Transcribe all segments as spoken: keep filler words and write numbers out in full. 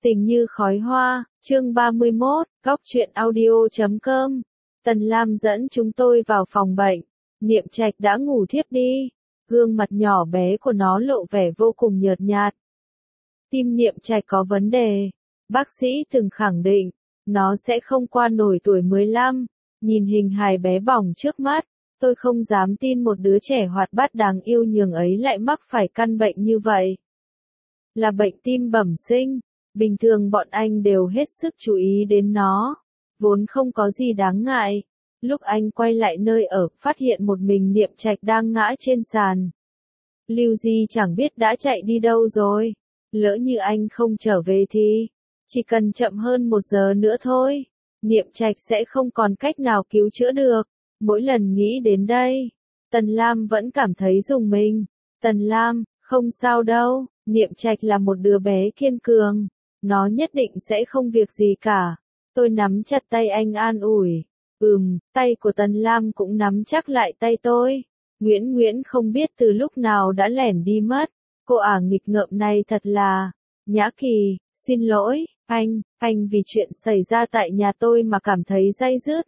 Tình như khói hoa, chương ba mươi mốt, góc truyện audio chấm com. Tần Lam dẫn chúng tôi vào phòng bệnh. Niệm Trạch đã ngủ thiếp đi. Gương mặt nhỏ bé của nó lộ vẻ vô cùng nhợt nhạt. Tim Niệm Trạch có vấn đề. Bác sĩ từng khẳng định, nó sẽ không qua nổi tuổi mười lăm. Nhìn hình hài bé bỏng trước mắt, tôi không dám tin một đứa trẻ hoạt bát đáng yêu nhường ấy lại mắc phải căn bệnh như vậy. Là bệnh tim bẩm sinh. Bình thường bọn anh đều hết sức chú ý đến nó, vốn không có gì đáng ngại. Lúc anh quay lại nơi ở, phát hiện một mình Niệm Trạch đang ngã trên sàn. Lưu Di chẳng biết đã chạy đi đâu rồi. Lỡ như anh không trở về thì, chỉ cần chậm hơn một giờ nữa thôi, Niệm Trạch sẽ không còn cách nào cứu chữa được. Mỗi lần nghĩ đến đây, Tần Lam vẫn cảm thấy rùng mình. Tần Lam, không sao đâu, Niệm Trạch là một đứa bé kiên cường. Nó nhất định sẽ không việc gì cả. Tôi nắm chặt tay anh an ủi. Ừm, tay của Tần Lam cũng nắm chắc lại tay tôi. Nguyễn Nguyễn không biết từ lúc nào đã lẻn đi mất. Cô ả nghịch ngợm này thật là... Nhã Kỳ, xin lỗi, anh, anh vì chuyện xảy ra tại nhà tôi mà cảm thấy day dứt.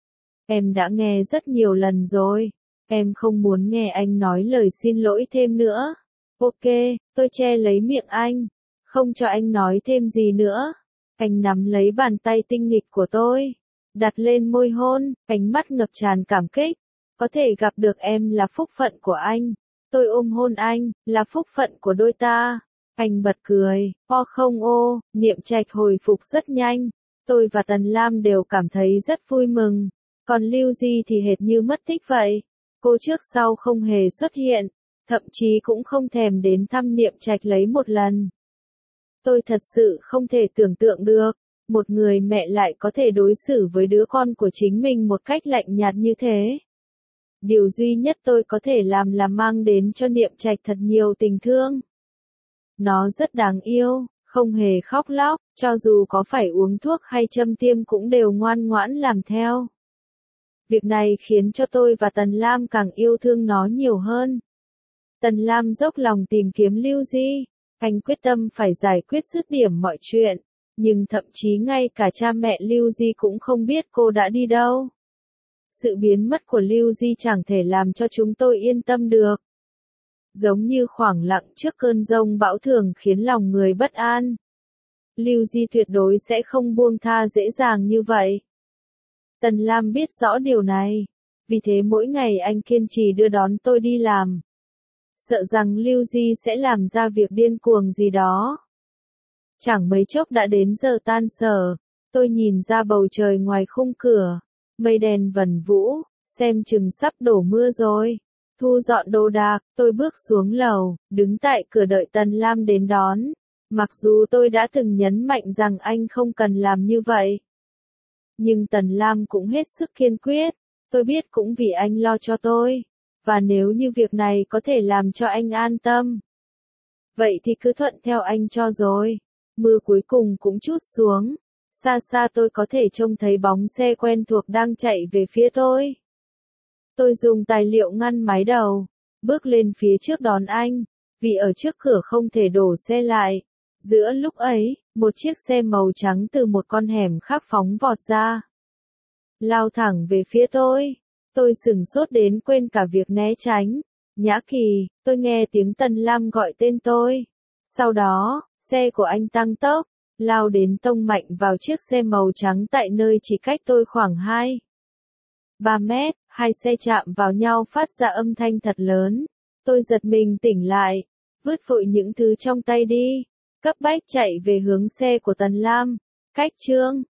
Em đã nghe rất nhiều lần rồi. Em không muốn nghe anh nói lời xin lỗi thêm nữa. Ok, tôi che lấy miệng anh. Không cho anh nói thêm gì nữa. Anh nắm lấy bàn tay tinh nghịch của tôi, đặt lên môi hôn, ánh mắt ngập tràn cảm kích. Có thể gặp được em là phúc phận của anh. Tôi ôm hôn anh, là phúc phận của đôi ta. Anh bật cười, o không ô, Niệm Trạch hồi phục rất nhanh. Tôi và Tần Lam đều cảm thấy rất vui mừng. Còn Lưu Di thì hệt như mất tích vậy. Cô trước sau không hề xuất hiện, thậm chí cũng không thèm đến thăm Niệm Trạch lấy một lần. Tôi thật sự không thể tưởng tượng được, một người mẹ lại có thể đối xử với đứa con của chính mình một cách lạnh nhạt như thế. Điều duy nhất tôi có thể làm là mang đến cho Niệm Trạch thật nhiều tình thương. Nó rất đáng yêu, không hề khóc lóc, cho dù có phải uống thuốc hay châm tiêm cũng đều ngoan ngoãn làm theo. Việc này khiến cho tôi và Tần Lam càng yêu thương nó nhiều hơn. Tần Lam dốc lòng tìm kiếm Lưu Di. Anh quyết tâm phải giải quyết dứt điểm mọi chuyện, nhưng thậm chí ngay cả cha mẹ Lưu Di cũng không biết cô đã đi đâu. Sự biến mất của Lưu Di chẳng thể làm cho chúng tôi yên tâm được. Giống như khoảng lặng trước cơn giông bão thường khiến lòng người bất an. Lưu Di tuyệt đối sẽ không buông tha dễ dàng như vậy. Tần Lam biết rõ điều này, vì thế mỗi ngày anh kiên trì đưa đón tôi đi làm. Sợ rằng Lưu Di sẽ làm ra việc điên cuồng gì đó. Chẳng mấy chốc đã đến giờ tan sở, tôi nhìn ra bầu trời ngoài khung cửa, mây đen vần vũ, xem chừng sắp đổ mưa rồi. Thu dọn đồ đạc, tôi bước xuống lầu, đứng tại cửa đợi Tần Lam đến đón. Mặc dù tôi đã từng nhấn mạnh rằng anh không cần làm như vậy, nhưng Tần Lam cũng hết sức kiên quyết. Tôi biết cũng vì anh lo cho tôi. Và nếu như việc này có thể làm cho anh an tâm, vậy thì cứ thuận theo anh cho rồi. Mưa cuối cùng cũng trút xuống. Xa xa tôi có thể trông thấy bóng xe quen thuộc đang chạy về phía tôi. Tôi dùng tài liệu ngăn mái đầu, bước lên phía trước đón anh, vì ở trước cửa không thể đổ xe lại. Giữa lúc ấy, một chiếc xe màu trắng từ một con hẻm khác phóng vọt ra, lao thẳng về phía tôi. Tôi sửng sốt đến quên cả việc né tránh. Nhã Kỳ, tôi nghe tiếng Tần Lam gọi tên tôi. Sau đó, xe của anh tăng tốc, lao đến tông mạnh vào chiếc xe màu trắng tại nơi chỉ cách tôi khoảng hai ba mét. Hai xe chạm vào nhau phát ra âm thanh thật lớn. Tôi giật mình tỉnh lại, vứt vội những thứ trong tay đi, cấp bách chạy về hướng xe của Tần Lam. Cách chương